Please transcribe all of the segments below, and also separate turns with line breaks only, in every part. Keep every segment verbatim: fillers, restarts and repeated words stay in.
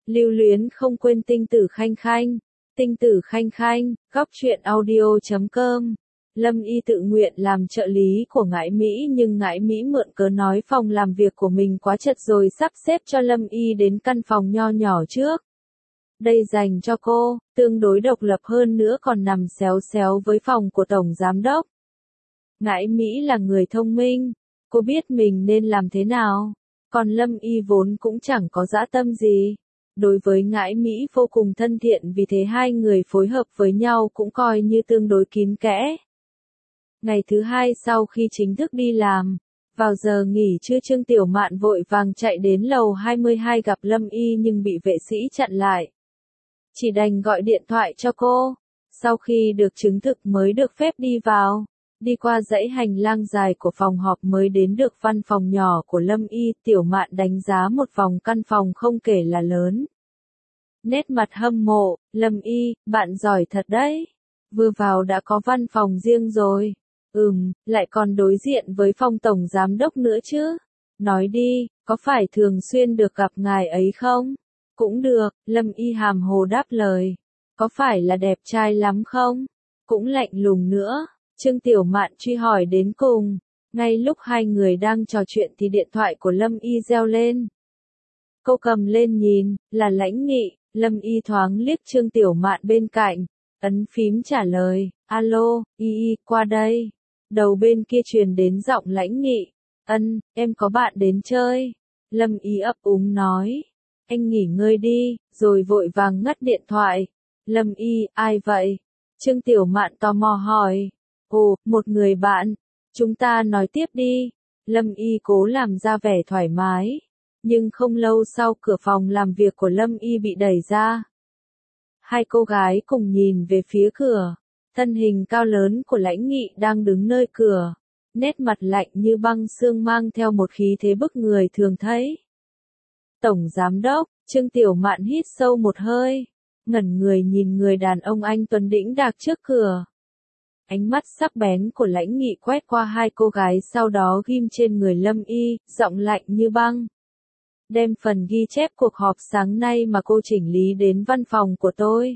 Lưu luyến không quên tinh tử khanh khanh. Tinh tử khanh khanh, góc truyện audio chấm com. Lâm Y tự nguyện làm trợ lý của Ngải Mỹ nhưng Ngải Mỹ mượn cớ nói phòng làm việc của mình quá chật rồi sắp xếp cho Lâm Y đến căn phòng nho nhỏ trước. Đây dành cho cô, tương đối độc lập hơn nữa còn nằm xéo xéo với phòng của Tổng Giám Đốc. Ngải Mỹ là người thông minh, cô biết mình nên làm thế nào, còn Lâm Y vốn cũng chẳng có dã tâm gì. Đối với Ngải Mỹ vô cùng thân thiện vì thế hai người phối hợp với nhau cũng coi như tương đối kín kẽ. Ngày thứ hai sau khi chính thức đi làm, vào giờ nghỉ trưa Trương Tiểu Mạn vội vàng chạy đến lầu hai mươi hai gặp Lâm Y nhưng bị vệ sĩ chặn lại. Chỉ đành gọi điện thoại cho cô, sau khi được chứng thực mới được phép đi vào. Đi qua dãy hành lang dài của phòng họp mới đến được văn phòng nhỏ của Lâm Y, Tiểu Mạn đánh giá một vòng căn phòng không kể là lớn. Nét mặt hâm mộ, Lâm Y, bạn giỏi thật đấy. Vừa vào đã có văn phòng riêng rồi. Ừm, lại còn đối diện với phòng tổng giám đốc nữa chứ. Nói đi, có phải thường xuyên được gặp ngài ấy không? Cũng được, Lâm Y hàm hồ đáp lời. Có phải là đẹp trai lắm không? Cũng lạnh lùng nữa. Trương Tiểu Mạn truy hỏi đến cùng. Ngay lúc hai người đang trò chuyện thì điện thoại của Lâm Y reo lên. Cô cầm lên nhìn, là Lãnh Nghị. Lâm Y thoáng liếc Trương Tiểu Mạn bên cạnh, ấn phím trả lời, alo, Y Y, qua đây. Đầu bên kia truyền đến giọng Lãnh Nghị, ân, em có bạn đến chơi. Lâm Y ấp úng nói, anh nghỉ ngơi đi, rồi vội vàng ngắt điện thoại. Lâm Y, ai vậy? Trương Tiểu Mạn tò mò hỏi, ồ, một người bạn, chúng ta nói tiếp đi. Lâm Y cố làm ra vẻ thoải mái. Nhưng không lâu sau cửa phòng làm việc của Lâm Y bị đẩy ra. Hai cô gái cùng nhìn về phía cửa. Thân hình cao lớn của Lãnh Nghị đang đứng nơi cửa. Nét mặt lạnh như băng xương mang theo một khí thế bức người thường thấy. Tổng Giám Đốc, Trương Tiểu Mạn hít sâu một hơi. Ngẩn người nhìn người đàn ông anh tuấn đĩnh đạc trước cửa. Ánh mắt sắc bén của Lãnh Nghị quét qua hai cô gái sau đó ghim trên người Lâm Y, giọng lạnh như băng. Đem phần ghi chép cuộc họp sáng nay mà cô chỉnh lý đến văn phòng của tôi.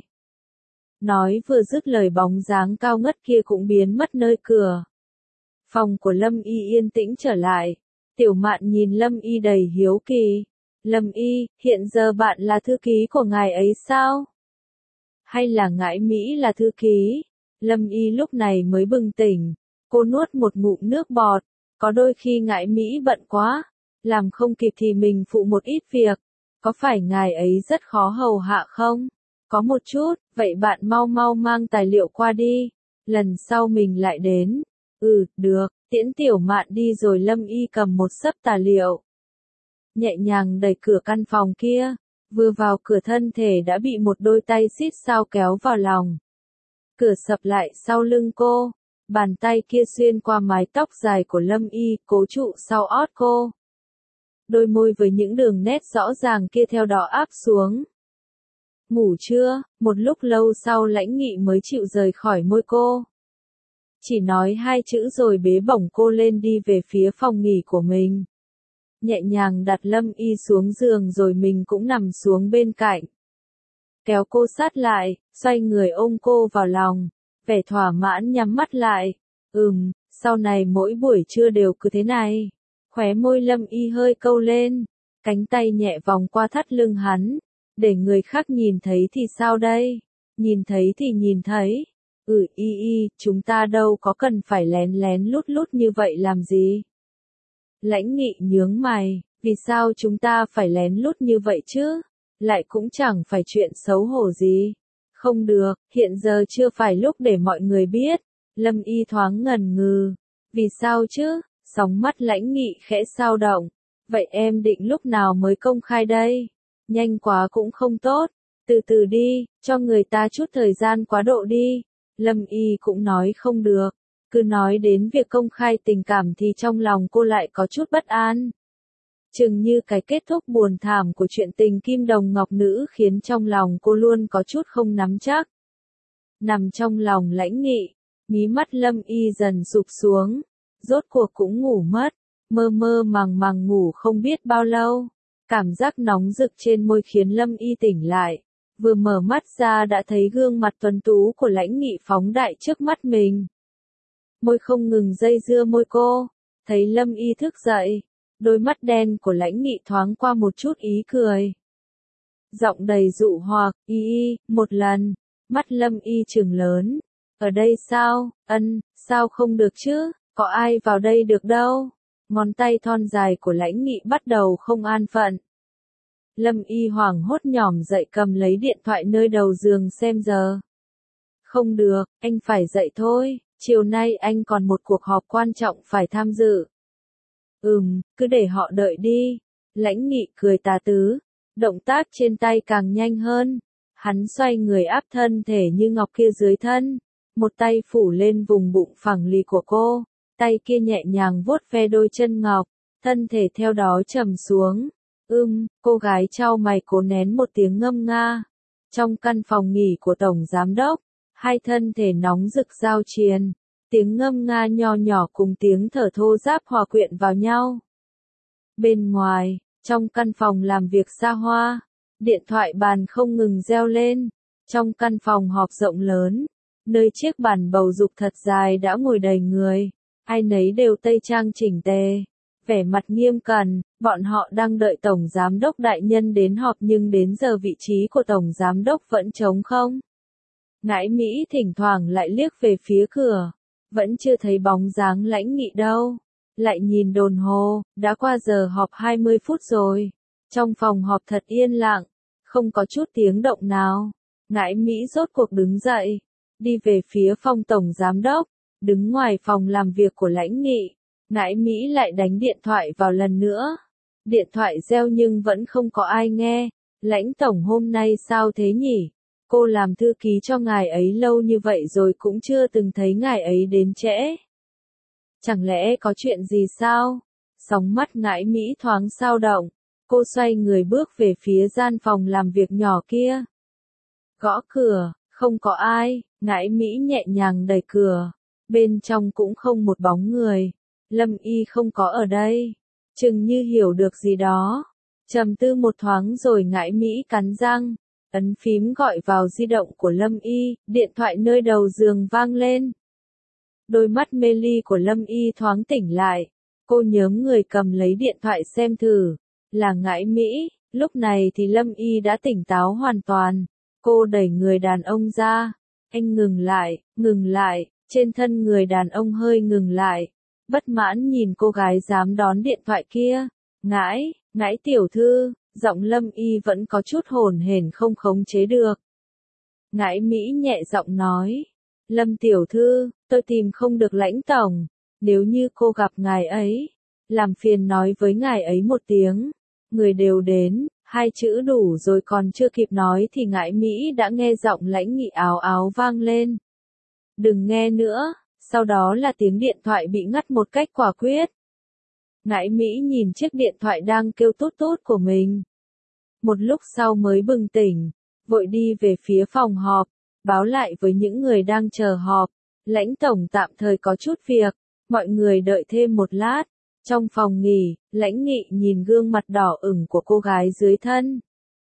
Nói vừa dứt lời bóng dáng cao ngất kia cũng biến mất nơi cửa. Phòng của Lâm Y yên tĩnh trở lại. Tiểu Mạn nhìn Lâm Y đầy hiếu kỳ. Lâm Y, hiện giờ bạn là thư ký của ngài ấy sao? Hay là Ngải Mỹ là thư ký? Lâm Y lúc này mới bừng tỉnh. Cô nuốt một ngụm nước bọt. Có đôi khi Ngải Mỹ bận quá. Làm không kịp thì mình phụ một ít việc. Có phải ngài ấy rất khó hầu hạ không? Có một chút, vậy bạn mau mau mang tài liệu qua đi. Lần sau mình lại đến. Ừ, được, tiễn Tiểu Mạn đi rồi Lâm Y cầm một xấp tài liệu. Nhẹ nhàng đẩy cửa căn phòng kia. Vừa vào cửa thân thể đã bị một đôi tay xít sao kéo vào lòng. Cửa sập lại sau lưng cô. Bàn tay kia xuyên qua mái tóc dài của Lâm Y, cố trụ sau ót cô. Đôi môi với những đường nét rõ ràng kia theo đó áp xuống. Ngủ chưa? Một lúc lâu sau Lãnh Nghị mới chịu rời khỏi môi cô. Chỉ nói hai chữ rồi bế bổng cô lên đi về phía phòng nghỉ của mình. Nhẹ nhàng đặt Lâm Y xuống giường rồi mình cũng nằm xuống bên cạnh. Kéo cô sát lại, xoay người ôm cô vào lòng. Vẻ thỏa mãn nhắm mắt lại. Ừm, sau này mỗi buổi trưa đều cứ thế này. Khóe môi Lâm Y hơi câu lên, cánh tay nhẹ vòng qua thắt lưng hắn, để người khác nhìn thấy thì sao đây? Nhìn thấy thì nhìn thấy. Ừ Y Y, chúng ta đâu có cần phải lén lén lút lút như vậy làm gì? Lãnh Nghị nhướng mày, vì sao chúng ta phải lén lút như vậy chứ? Lại cũng chẳng phải chuyện xấu hổ gì. Không được, hiện giờ chưa phải lúc để mọi người biết. Lâm Y thoáng ngần ngừ. Vì sao chứ? Sóng mắt Lãnh Nghị khẽ dao động. Vậy em định lúc nào mới công khai đây? Nhanh quá cũng không tốt. Từ từ đi, cho người ta chút thời gian quá độ đi. Lâm Y cũng nói không được. Cứ nói đến việc công khai tình cảm thì trong lòng cô lại có chút bất an. Chừng như cái kết thúc buồn thảm của chuyện tình kim đồng ngọc nữ khiến trong lòng cô luôn có chút không nắm chắc. Nằm trong lòng Lãnh Nghị, mí mắt Lâm Y dần sụp xuống. Rốt cuộc cũng ngủ mất, mơ mơ màng màng ngủ không biết bao lâu. Cảm giác nóng rực trên môi khiến Lâm Y tỉnh lại. Vừa mở mắt ra đã thấy gương mặt tuấn tú của Lãnh Nghị phóng đại trước mắt mình. Môi không ngừng dây dưa môi cô. Thấy Lâm Y thức dậy. Đôi mắt đen của Lãnh Nghị thoáng qua một chút ý cười. Giọng đầy dụ hoặc, y y, một lần. Mắt Lâm Y trừng lớn. Ở đây sao, ân, sao không được chứ, có ai vào đây được đâu. Ngón tay thon dài của Lãnh Nghị bắt đầu không an phận. Lâm Y hoảng hốt nhỏm dậy cầm lấy điện thoại nơi đầu giường xem giờ. Không được, anh phải dậy thôi, chiều nay anh còn một cuộc họp quan trọng phải tham dự. Ừm, cứ để họ đợi đi. Lãnh Nghị cười tà tứ, động tác trên tay càng nhanh hơn. Hắn xoay người áp thân thể như ngọc kia dưới thân, một tay phủ lên vùng bụng phẳng lì của cô, tay kia nhẹ nhàng vuốt ve đôi chân ngọc, thân thể theo đó trầm xuống. Ưm, cô gái chau mày cố nén một tiếng ngâm nga. Trong căn phòng nghỉ của Tổng Giám Đốc, hai thân thể nóng rực giao chiến, tiếng ngâm nga nho nhỏ cùng tiếng thở thô ráp hòa quyện vào nhau. Bên ngoài, trong căn phòng làm việc xa hoa, điện thoại bàn không ngừng reo lên. Trong căn phòng họp rộng lớn, nơi chiếc bàn bầu dục thật dài đã ngồi đầy người, ai nấy đều tây trang chỉnh tề, vẻ mặt nghiêm cẩn, bọn họ đang đợi Tổng Giám Đốc đại nhân đến họp nhưng đến giờ vị trí của Tổng Giám Đốc vẫn trống không. Ngãi Mỹ thỉnh thoảng lại liếc về phía cửa, vẫn chưa thấy bóng dáng Lãnh Nghị đâu. Lại nhìn đồng hồ, đã qua giờ họp hai mươi phút rồi. Trong phòng họp thật yên lặng, không có chút tiếng động nào. Ngãi Mỹ rốt cuộc đứng dậy, đi về phía phòng Tổng Giám Đốc, đứng ngoài phòng làm việc của Lãnh Nghị. Ngãi Mỹ lại đánh điện thoại vào lần nữa. Điện thoại reo nhưng vẫn không có ai nghe. Lãnh Tổng hôm nay sao thế nhỉ? Cô làm thư ký cho ngài ấy lâu như vậy rồi cũng chưa từng thấy ngài ấy đến trễ. Chẳng lẽ có chuyện gì sao? Sóng mắt Ngãi Mỹ thoáng dao động. Cô xoay người bước về phía gian phòng làm việc nhỏ kia. Gõ cửa, không có ai. Ngãi Mỹ nhẹ nhàng đẩy cửa. Bên trong cũng không một bóng người. Lâm Y không có ở đây. Chừng như hiểu được gì đó. Trầm tư một thoáng rồi Ngãi Mỹ cắn răng. Ấn phím gọi vào di động của Lâm Y. Điện thoại nơi đầu giường vang lên. Đôi mắt mê ly của Lâm Y thoáng tỉnh lại. Cô nhớm người cầm lấy điện thoại xem thử. Là Ngãi Mỹ. Lúc này thì Lâm Y đã tỉnh táo hoàn toàn. Cô đẩy người đàn ông ra. Anh ngừng lại, ngừng lại. Trên thân người đàn ông hơi ngừng lại. Bất mãn nhìn cô gái dám đón điện thoại kia. Ngãi, Ngãi tiểu thư. Giọng Lâm Y vẫn có chút hồn hển không khống chế được. Ngãi Mỹ nhẹ giọng nói. Lâm tiểu thư, tôi tìm không được Lãnh Tổng. Nếu như cô gặp ngài ấy, làm phiền nói với ngài ấy một tiếng. Người đều đến, hai chữ đủ rồi còn chưa kịp nói thì Ngãi Mỹ đã nghe giọng Lãnh Nghị áo áo vang lên. Đừng nghe nữa, sau đó là tiếng điện thoại bị ngắt một cách quả quyết. Ngãi Mỹ nhìn chiếc điện thoại đang kêu tút tút của mình. Một lúc sau mới bừng tỉnh, vội đi về phía phòng họp, báo lại với những người đang chờ họp. Lãnh Tổng tạm thời có chút việc, mọi người đợi thêm một lát. Trong phòng nghỉ, Lãnh Nghị nhìn gương mặt đỏ ửng của cô gái dưới thân.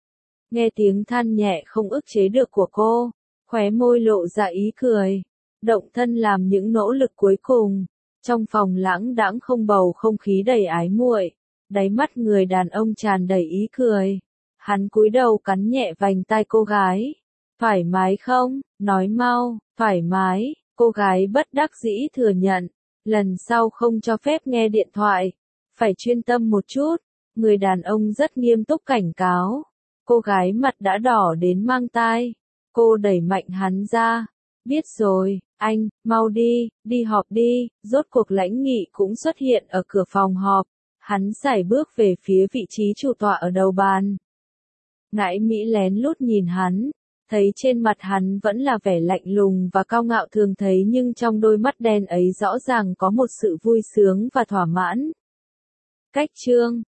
Nghe tiếng than nhẹ không ức chế được của cô, khóe môi lộ ra ý cười. Động thân làm những nỗ lực cuối cùng. Trong phòng lãng đãng không bầu không khí đầy ái muội, đáy mắt người đàn ông tràn đầy ý cười. Hắn cúi đầu cắn nhẹ vành tai cô gái. Thoải mái không? Nói mau, thoải mái. Cô gái bất đắc dĩ thừa nhận. Lần sau không cho phép nghe điện thoại. Phải chuyên tâm một chút. Người đàn ông rất nghiêm túc cảnh cáo. Cô gái mặt đã đỏ đến mang tai. Cô đẩy mạnh hắn ra. Biết rồi, anh, mau đi, đi họp đi. Rốt cuộc Lãnh Nghị cũng xuất hiện ở cửa phòng họp. Hắn sải bước về phía vị trí chủ tọa ở đầu bàn. Ngãi Mỹ lén lút nhìn hắn. Thấy trên mặt hắn vẫn là vẻ lạnh lùng và cao ngạo thường thấy nhưng trong đôi mắt đen ấy rõ ràng có một sự vui sướng và thỏa mãn. Cách chương